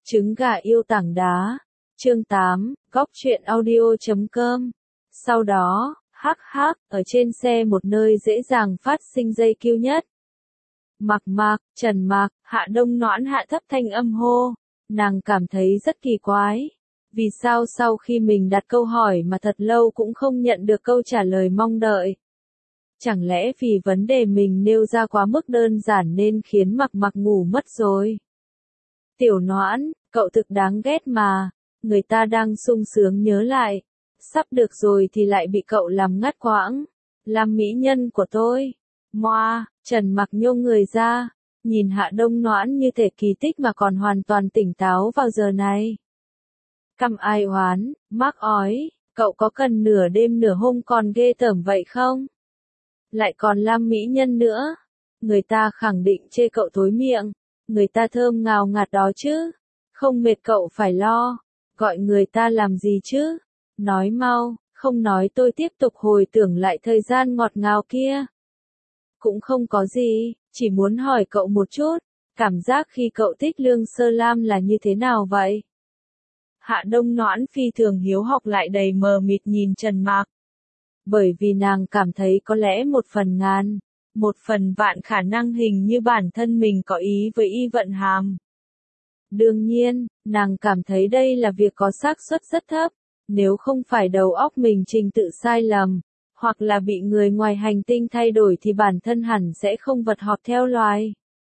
Trứng gà yêu tảng đá. Chương 8, góc truyện audio.com. Sau đó, ở trên xe một nơi dễ dàng phát sinh dây kêu nhất. Mạc, Trần Mạc, Hạ Đông Noãn hạ thấp thanh âm hô. Nàng cảm thấy rất kỳ quái. Vì sao sau khi mình đặt câu hỏi mà thật lâu cũng không nhận được câu trả lời mong đợi? Chẳng lẽ vì vấn đề mình nêu ra quá mức đơn giản nên khiến Mạc ngủ mất rồi? Tiểu Noãn, cậu thực đáng ghét mà. Người ta đang sung sướng nhớ lại. Sắp được rồi thì lại bị cậu làm ngắt quãng. Làm mỹ nhân của tôi. Moa, Trần Mạc nhô người ra. Nhìn Hạ Đông Noãn như thể kỳ tích mà còn hoàn toàn tỉnh táo vào giờ này. Căm ai oán, mắc ói, cậu có cần nửa đêm nửa hôm còn ghê tởm vậy không? Lại còn làm mỹ nhân nữa. Người ta khẳng định chê cậu thối miệng. Người ta thơm ngào ngạt đó chứ. Không mệt cậu phải lo. Gọi người ta làm gì chứ? Nói mau, không nói tôi tiếp tục hồi tưởng lại thời gian ngọt ngào kia. Cũng không có gì, chỉ muốn hỏi cậu một chút. Cảm giác khi cậu thích Lương Sơ Lam là như thế nào vậy? Hạ Đông Noãn phi thường hiếu học lại đầy mờ mịt nhìn Trần Mạc. Bởi vì nàng cảm thấy có lẽ một phần ngàn, một phần vạn khả năng hình như bản thân mình có ý với Y Vận Hàm. Đương nhiên, nàng cảm thấy đây là việc có xác suất rất thấp, nếu không phải đầu óc mình trình tự sai lầm, hoặc là bị người ngoài hành tinh thay đổi thì bản thân hẳn sẽ không vật họp theo loài.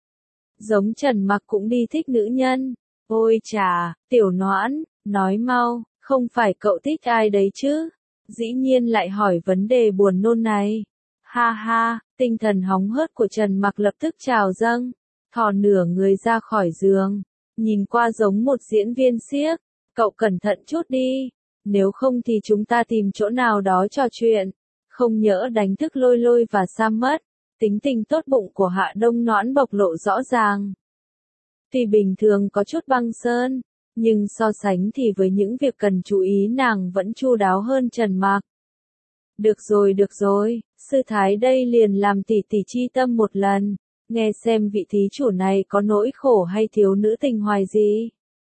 Giống Trần Mạc cũng đi thích nữ nhân. Ôi chà, Tiểu Noãn, nói mau, không phải cậu thích ai đấy chứ? Dĩ nhiên lại hỏi vấn đề buồn nôn này. Ha, tinh thần hóng hớt của Trần Mạc lập tức trào dâng, thò nửa người ra khỏi giường, nhìn qua giống một diễn viên xiếc. Cậu cẩn thận chút đi, nếu không thì chúng ta tìm chỗ nào đó trò chuyện, không nhỡ đánh thức Lôi và Sam mất. Tính tình tốt bụng của Hạ Đông Noãn bộc lộ rõ ràng. Tuy bình thường có chút băng sơn, nhưng so sánh thì với những việc cần chú ý nàng vẫn chu đáo hơn Trần Mạc. Được rồi, sư thái đây liền làm tỷ chi tâm một lần, nghe xem vị thí chủ này có nỗi khổ hay thiếu nữ tình hoài gì.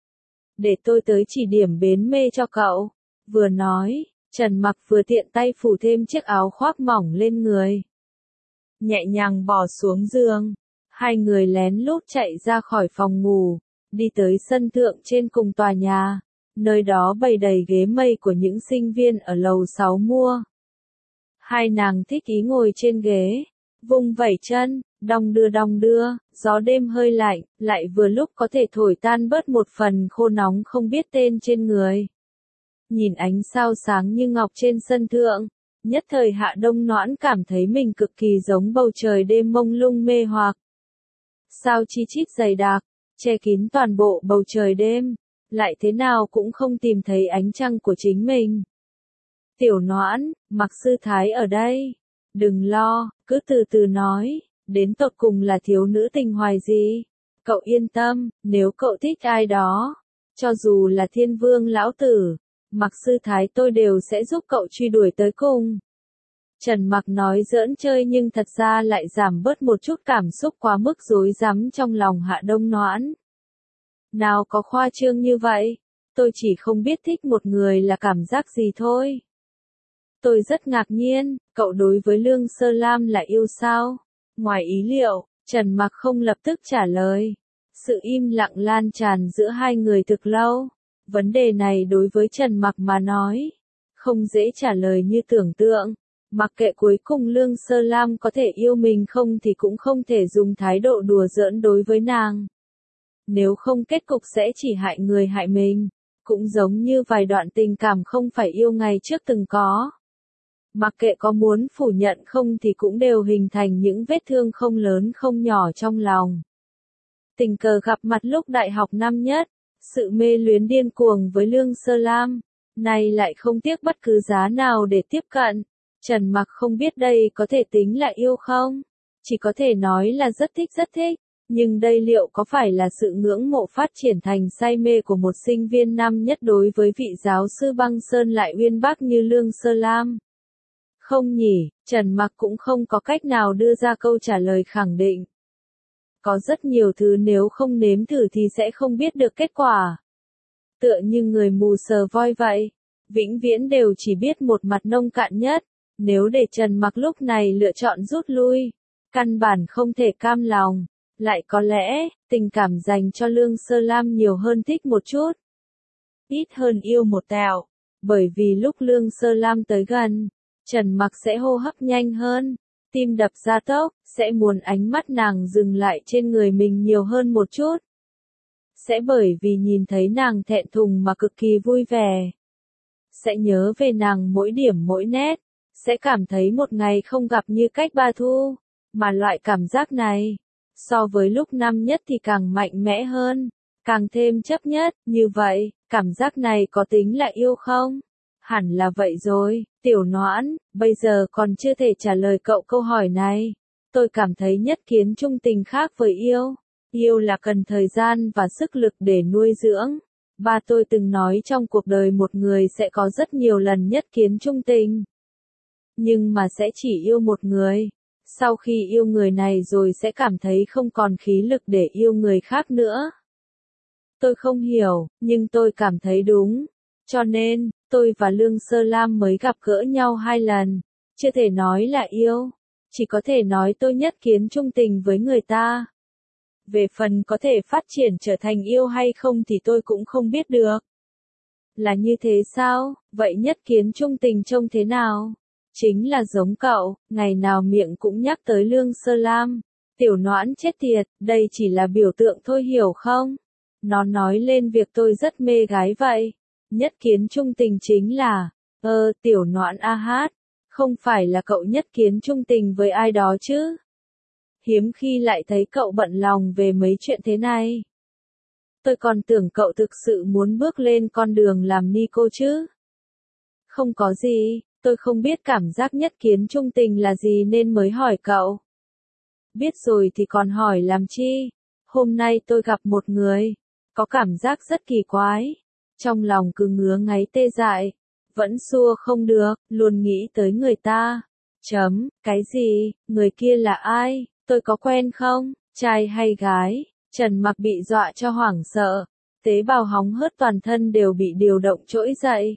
Để tôi tới chỉ điểm bến mê cho cậu. Vừa nói, Trần Mạc vừa tiện tay phủ thêm chiếc áo khoác mỏng lên người. Nhẹ nhàng bỏ xuống giường, hai người lén lút chạy ra khỏi phòng ngủ, đi tới sân thượng trên cùng tòa nhà, nơi đó bày đầy ghế mây của những sinh viên ở lầu 6 mua. Hai nàng thích ý ngồi trên ghế, vung vẩy chân, đong đưa, gió đêm hơi lạnh, lại vừa lúc có thể thổi tan bớt một phần khô nóng không biết tên trên người. Nhìn ánh sao sáng như ngọc trên sân thượng, nhất thời Hạ Đông Noãn cảm thấy mình cực kỳ giống bầu trời đêm mông lung mê hoặc. Sao chi chít dày đặc, che kín toàn bộ bầu trời đêm, lại thế nào cũng không tìm thấy ánh trăng của chính mình. Tiểu Noãn, Mạc sư thái ở đây. Đừng lo, cứ từ từ nói, đến tột cùng là thiếu nữ tình hoài gì. Cậu yên tâm, nếu cậu thích ai đó, cho dù là Thiên Vương lão tử, Mạc sư thái tôi đều sẽ giúp cậu truy đuổi tới cùng. Trần Mạc nói giỡn chơi nhưng thật ra lại giảm bớt một chút cảm xúc quá mức rối rắm trong lòng Hạ Đông Noãn. Nào có khoa trương như vậy, tôi chỉ không biết thích một người là cảm giác gì thôi. Tôi rất ngạc nhiên, cậu đối với Lương Sơ Lam là yêu sao? Ngoài ý liệu, Trần Mạc không lập tức trả lời. Sự im lặng lan tràn giữa hai người thực lâu. Vấn đề này đối với Trần Mạc mà nói, không dễ trả lời như tưởng tượng. Mặc kệ cuối cùng Lương Sơ Lam có thể yêu mình không thì cũng không thể dùng thái độ đùa giỡn đối với nàng. Nếu không kết cục sẽ chỉ hại người hại mình, cũng giống như vài đoạn tình cảm không phải yêu ngày trước từng có. Mặc kệ có muốn phủ nhận không thì cũng đều hình thành những vết thương không lớn không nhỏ trong lòng. Tình cờ gặp mặt lúc đại học năm nhất, sự mê luyến điên cuồng với Lương Sơ Lam, nay lại không tiếc bất cứ giá nào để tiếp cận. Trần Mạc không biết đây có thể tính là yêu không? Chỉ có thể nói là rất thích, nhưng đây liệu có phải là sự ngưỡng mộ phát triển thành say mê của một sinh viên năm nhất đối với vị giáo sư băng sơn lại uyên bác như Lương Sơ Lam? Không nhỉ, Trần Mạc cũng không có cách nào đưa ra câu trả lời khẳng định. Có rất nhiều thứ nếu không nếm thử thì sẽ không biết được kết quả. Tựa như người mù sờ voi vậy, vĩnh viễn đều chỉ biết một mặt nông cạn nhất. Nếu để Trần Mặc lúc này lựa chọn rút lui, căn bản không thể cam lòng. Lại có lẽ, tình cảm dành cho Lương Sơ Lam nhiều hơn thích một chút. Ít hơn yêu một tẹo. Bởi vì lúc Lương Sơ Lam tới gần, Trần Mặc sẽ hô hấp nhanh hơn, tim đập gia tốc, sẽ muốn ánh mắt nàng dừng lại trên người mình nhiều hơn một chút. Sẽ bởi vì nhìn thấy nàng thẹn thùng mà cực kỳ vui vẻ. Sẽ nhớ về nàng mỗi điểm mỗi nét, sẽ cảm thấy một ngày không gặp như cách ba thu. Mà loại cảm giác này, so với lúc năm nhất thì càng mạnh mẽ hơn, càng thêm chấp nhất. Như vậy, cảm giác này có tính là yêu không? Hẳn là vậy rồi, Tiểu Noãn, bây giờ còn chưa thể trả lời cậu câu hỏi này. Tôi cảm thấy nhất kiến trung tình khác với yêu. Yêu là cần thời gian và sức lực để nuôi dưỡng. Ba tôi từng nói trong cuộc đời một người sẽ có rất nhiều lần nhất kiến trung tình. Nhưng mà sẽ chỉ yêu một người. Sau khi yêu người này rồi sẽ cảm thấy không còn khí lực để yêu người khác nữa. Tôi không hiểu, nhưng tôi cảm thấy đúng. Cho nên, tôi và Lương Sơ Lam mới gặp gỡ nhau 2 lần. Chưa thể nói là yêu. Chỉ có thể nói tôi nhất kiến trung tình với người ta. Về phần có thể phát triển trở thành yêu hay không thì tôi cũng không biết được. Là như thế sao? Vậy nhất kiến trung tình trông thế nào? Chính là giống cậu, ngày nào miệng cũng nhắc tới Lương Sơ Lam. Tiểu Noãn chết tiệt, đây chỉ là biểu tượng thôi hiểu không? Nó nói lên việc tôi rất mê gái vậy. Nhất kiến trung tình chính là, Tiểu Noãn a hát, không phải là cậu nhất kiến trung tình với ai đó chứ? Hiếm khi lại thấy cậu bận lòng về mấy chuyện thế này. Tôi còn tưởng cậu thực sự muốn bước lên con đường làm ni cô chứ. Không có gì, tôi không biết cảm giác nhất kiến trung tình là gì nên mới hỏi cậu. Biết rồi thì còn hỏi làm chi? Hôm nay tôi gặp một người, có cảm giác rất kỳ quái. Trong lòng cứ ngứa ngáy tê dại, vẫn xua không được, luôn nghĩ tới người ta. Cái gì, người kia là ai, tôi có quen không, trai hay gái? Trần Mặc bị dọa cho hoảng sợ, tế bào hóng hớt toàn thân đều bị điều động trỗi dậy.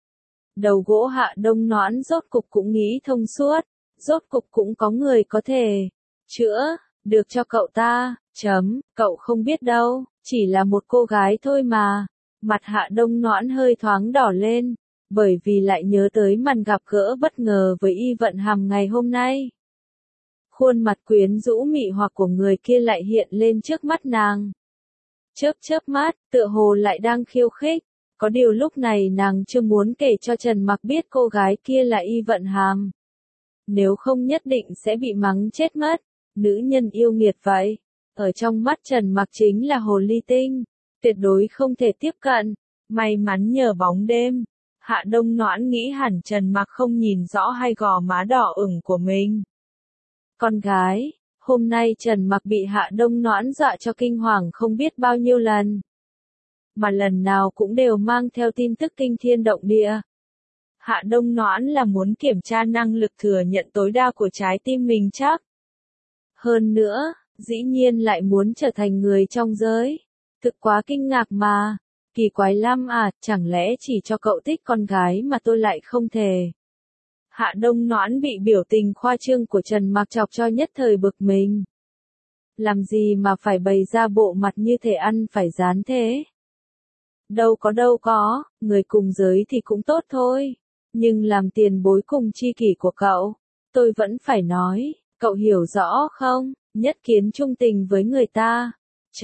Đầu gỗ Hạ Đông Noãn rốt cục cũng nghĩ thông suốt, rốt cục cũng có người có thể chữa được cho cậu ta. Cậu không biết đâu, chỉ là một cô gái thôi mà. Mặt Hạ Đông Noãn hơi thoáng đỏ lên, bởi vì lại nhớ tới màn gặp gỡ bất ngờ với Y Vận Hàm ngày hôm nay. Khuôn mặt quyến rũ mị hoặc của người kia lại hiện lên trước mắt nàng. Chớp mắt, tựa hồ lại đang khiêu khích. Có điều lúc này nàng chưa muốn kể cho Trần Mặc biết cô gái kia là Y Vận Hàm. Nếu không nhất định sẽ bị mắng chết mất. Nữ nhân yêu nghiệt vậy. Ở trong mắt Trần Mặc chính là hồ ly tinh. Tuyệt đối không thể tiếp cận. May mắn nhờ bóng đêm. Hạ Đông Noãn nghĩ hẳn Trần Mặc không nhìn rõ hai gò má đỏ ửng của mình. Con gái, hôm nay Trần Mặc bị Hạ Đông Noãn dọa cho kinh hoàng không biết bao nhiêu lần. Mà lần nào cũng đều mang theo tin tức kinh thiên động địa. Hạ Đông Noãn là muốn kiểm tra năng lực thừa nhận tối đa của trái tim mình chắc. Hơn nữa, dĩ nhiên lại muốn trở thành người trong giới. Thực quá kinh ngạc mà. Kỳ quái lắm à, chẳng lẽ chỉ cho cậu thích con gái mà tôi lại không thể. Hạ Đông Noãn bị biểu tình khoa trương của Trần Mặc chọc cho nhất thời bực mình. Làm gì mà phải bày ra bộ mặt như thể ăn phải rán thế? Đâu có, người cùng giới thì cũng tốt thôi. Nhưng làm tiền bối cùng tri kỷ của cậu, tôi vẫn phải nói, cậu hiểu rõ không, nhất kiến trung tình với người ta.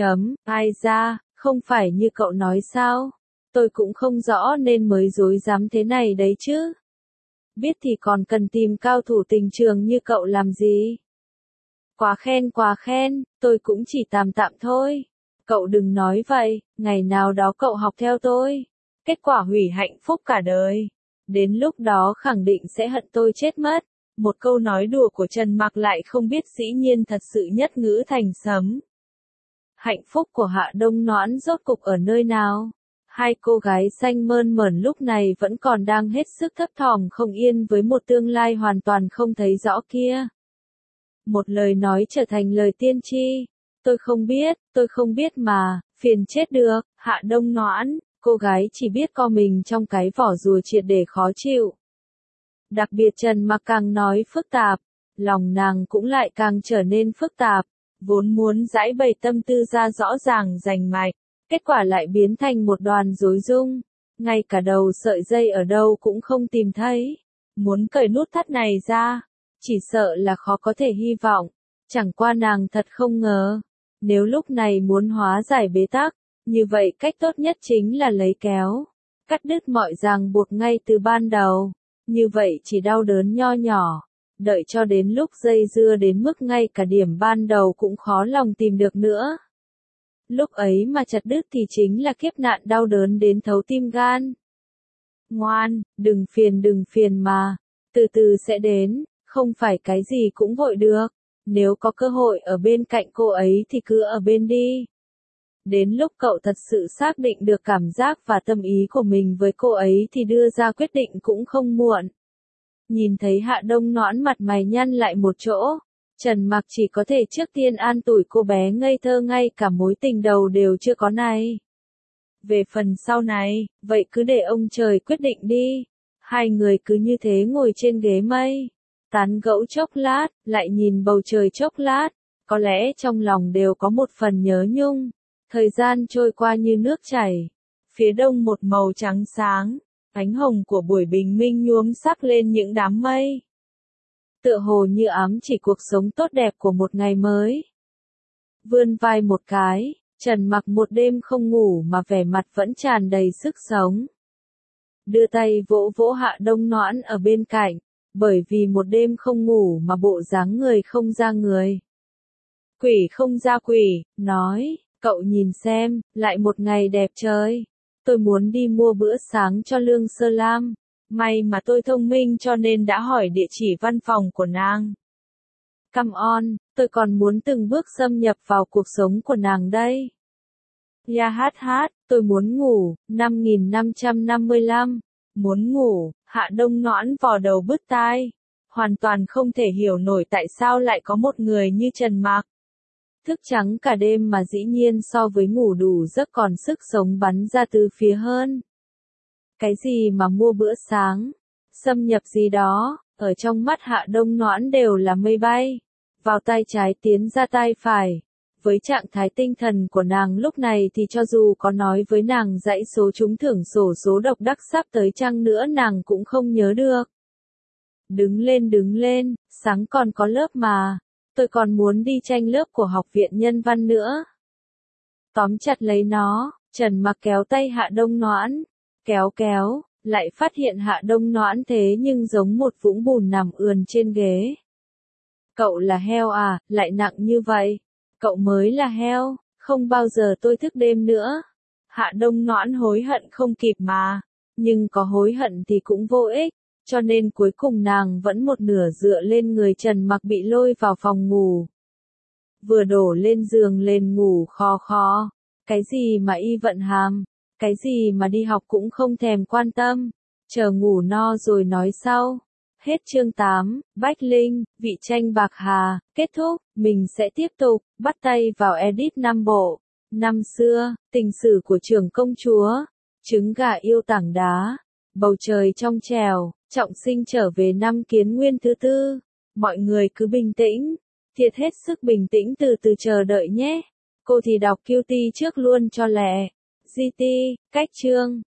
Ai ra, không phải như cậu nói sao? Tôi cũng không rõ nên mới dối dám thế này đấy chứ. Biết thì còn cần tìm cao thủ tình trường như cậu làm gì? Quá khen, tôi cũng chỉ tạm tạm thôi. Cậu đừng nói vậy, ngày nào đó cậu học theo tôi. Kết quả hủy hạnh phúc cả đời. Đến lúc đó khẳng định sẽ hận tôi chết mất. Một câu nói đùa của Trần Mặc lại không biết dĩ nhiên thật sự nhất ngữ thành sấm. Hạnh phúc của Hạ Đông Noãn rốt cục ở nơi nào? Hai cô gái xanh mơn mởn lúc này vẫn còn đang hết sức thấp thỏm không yên với một tương lai hoàn toàn không thấy rõ kia. Một lời nói trở thành lời tiên tri. tôi không biết mà, phiền chết được, Hạ Đông Noãn, cô gái chỉ biết co mình trong cái vỏ rùa triệt để khó chịu. Đặc biệt Trần Mặc càng nói phức tạp, lòng nàng cũng lại càng trở nên phức tạp, vốn muốn giải bày tâm tư ra rõ ràng rành mạch, kết quả lại biến thành một đoàn rối tung, ngay cả đầu sợi dây ở đâu cũng không tìm thấy, muốn cởi nút thắt này ra, chỉ sợ là khó có thể hy vọng, chẳng qua nàng thật không ngờ, nếu lúc này muốn hóa giải bế tắc, như vậy cách tốt nhất chính là lấy kéo, cắt đứt mọi ràng buộc ngay từ ban đầu, như vậy chỉ đau đớn nho nhỏ. Đợi cho đến lúc dây dưa đến mức ngay cả điểm ban đầu cũng khó lòng tìm được nữa. Lúc ấy mà chặt đứt thì chính là kiếp nạn đau đớn đến thấu tim gan. Ngoan, đừng phiền mà, từ từ sẽ đến, không phải cái gì cũng vội được, nếu có cơ hội ở bên cạnh cô ấy thì cứ ở bên đi. Đến lúc cậu thật sự xác định được cảm giác và tâm ý của mình với cô ấy thì đưa ra quyết định cũng không muộn. Nhìn thấy Hạ Đông Noãn mặt mày nhăn lại một chỗ, Trần Mặc chỉ có thể trước tiên an ủi cô bé ngây thơ ngay cả mối tình đầu đều chưa có này. Về phần sau này, vậy cứ để ông trời quyết định đi. Hai người cứ như thế ngồi trên ghế mây, tán gẫu chốc lát, lại nhìn bầu trời chốc lát, có lẽ trong lòng đều có một phần nhớ nhung. Thời gian trôi qua như nước chảy, phía đông một màu trắng sáng. Ánh hồng của buổi bình minh nhuốm sắc lên những đám mây. Tựa hồ như ám chỉ cuộc sống tốt đẹp của một ngày mới. Vươn vai một cái, Trần Mặc một đêm không ngủ mà vẻ mặt vẫn tràn đầy sức sống. Đưa tay vỗ vỗ Hạ Đông Noãn ở bên cạnh, bởi vì một đêm không ngủ mà bộ dáng người không ra người. Quỷ không ra quỷ, nói, cậu nhìn xem, lại một ngày đẹp trời. Tôi muốn đi mua bữa sáng cho Lương Sơ Lam. May mà tôi thông minh cho nên đã hỏi địa chỉ văn phòng của nàng. Come on, tôi còn muốn từng bước xâm nhập vào cuộc sống của nàng đây. Ya hát hát, tôi muốn ngủ, 5555. Muốn ngủ, Hạ Đông Noãn vò đầu bứt tai. Hoàn toàn không thể hiểu nổi tại sao lại có một người như Trần Mặc. Thức trắng cả đêm mà dĩ nhiên so với ngủ đủ giấc còn sức sống bắn ra từ phía hơn. Cái gì mà mua bữa sáng, xâm nhập gì đó, ở trong mắt Hạ Đông Noãn đều là mây bay, vào tay trái tiến ra tay phải. Với trạng thái tinh thần của nàng lúc này thì cho dù có nói với nàng dãy số trúng thưởng xổ số độc đắc sắp tới chăng nữa nàng cũng không nhớ được. Đứng lên, sáng còn có lớp mà. Tôi còn muốn đi tranh lớp của học viện nhân văn nữa. Tóm chặt lấy nó, Trần Mặc kéo tay Hạ Đông Noãn, kéo, lại phát hiện Hạ Đông Noãn thế nhưng giống một vũng bùn nằm ườn trên ghế. Cậu là heo à, lại nặng như vậy. Cậu mới là heo, không bao giờ tôi thức đêm nữa. Hạ Đông Noãn hối hận không kịp mà, nhưng có hối hận thì cũng vô ích. Cho nên cuối cùng nàng vẫn một nửa dựa lên người Trần Mặc bị lôi vào phòng ngủ. Vừa đổ lên giường lên ngủ khò. Cái gì mà y vận hàm, cái gì mà đi học cũng không thèm quan tâm. Chờ ngủ no rồi nói sau. Hết chương 8, Bách Linh, vị tranh bạc hà, kết thúc, mình sẽ tiếp tục, bắt tay vào edit 5 bộ. Năm xưa, tình sử của trưởng công chúa, trứng gà yêu tảng đá, bầu trời trong trèo. Trọng sinh trở về năm Kiến Nguyên thứ 4. Mọi người cứ bình tĩnh, thiệt hết sức bình tĩnh từ từ chờ đợi nhé. Cô thì đọc QT trước luôn cho lẹ. GT, cách chương.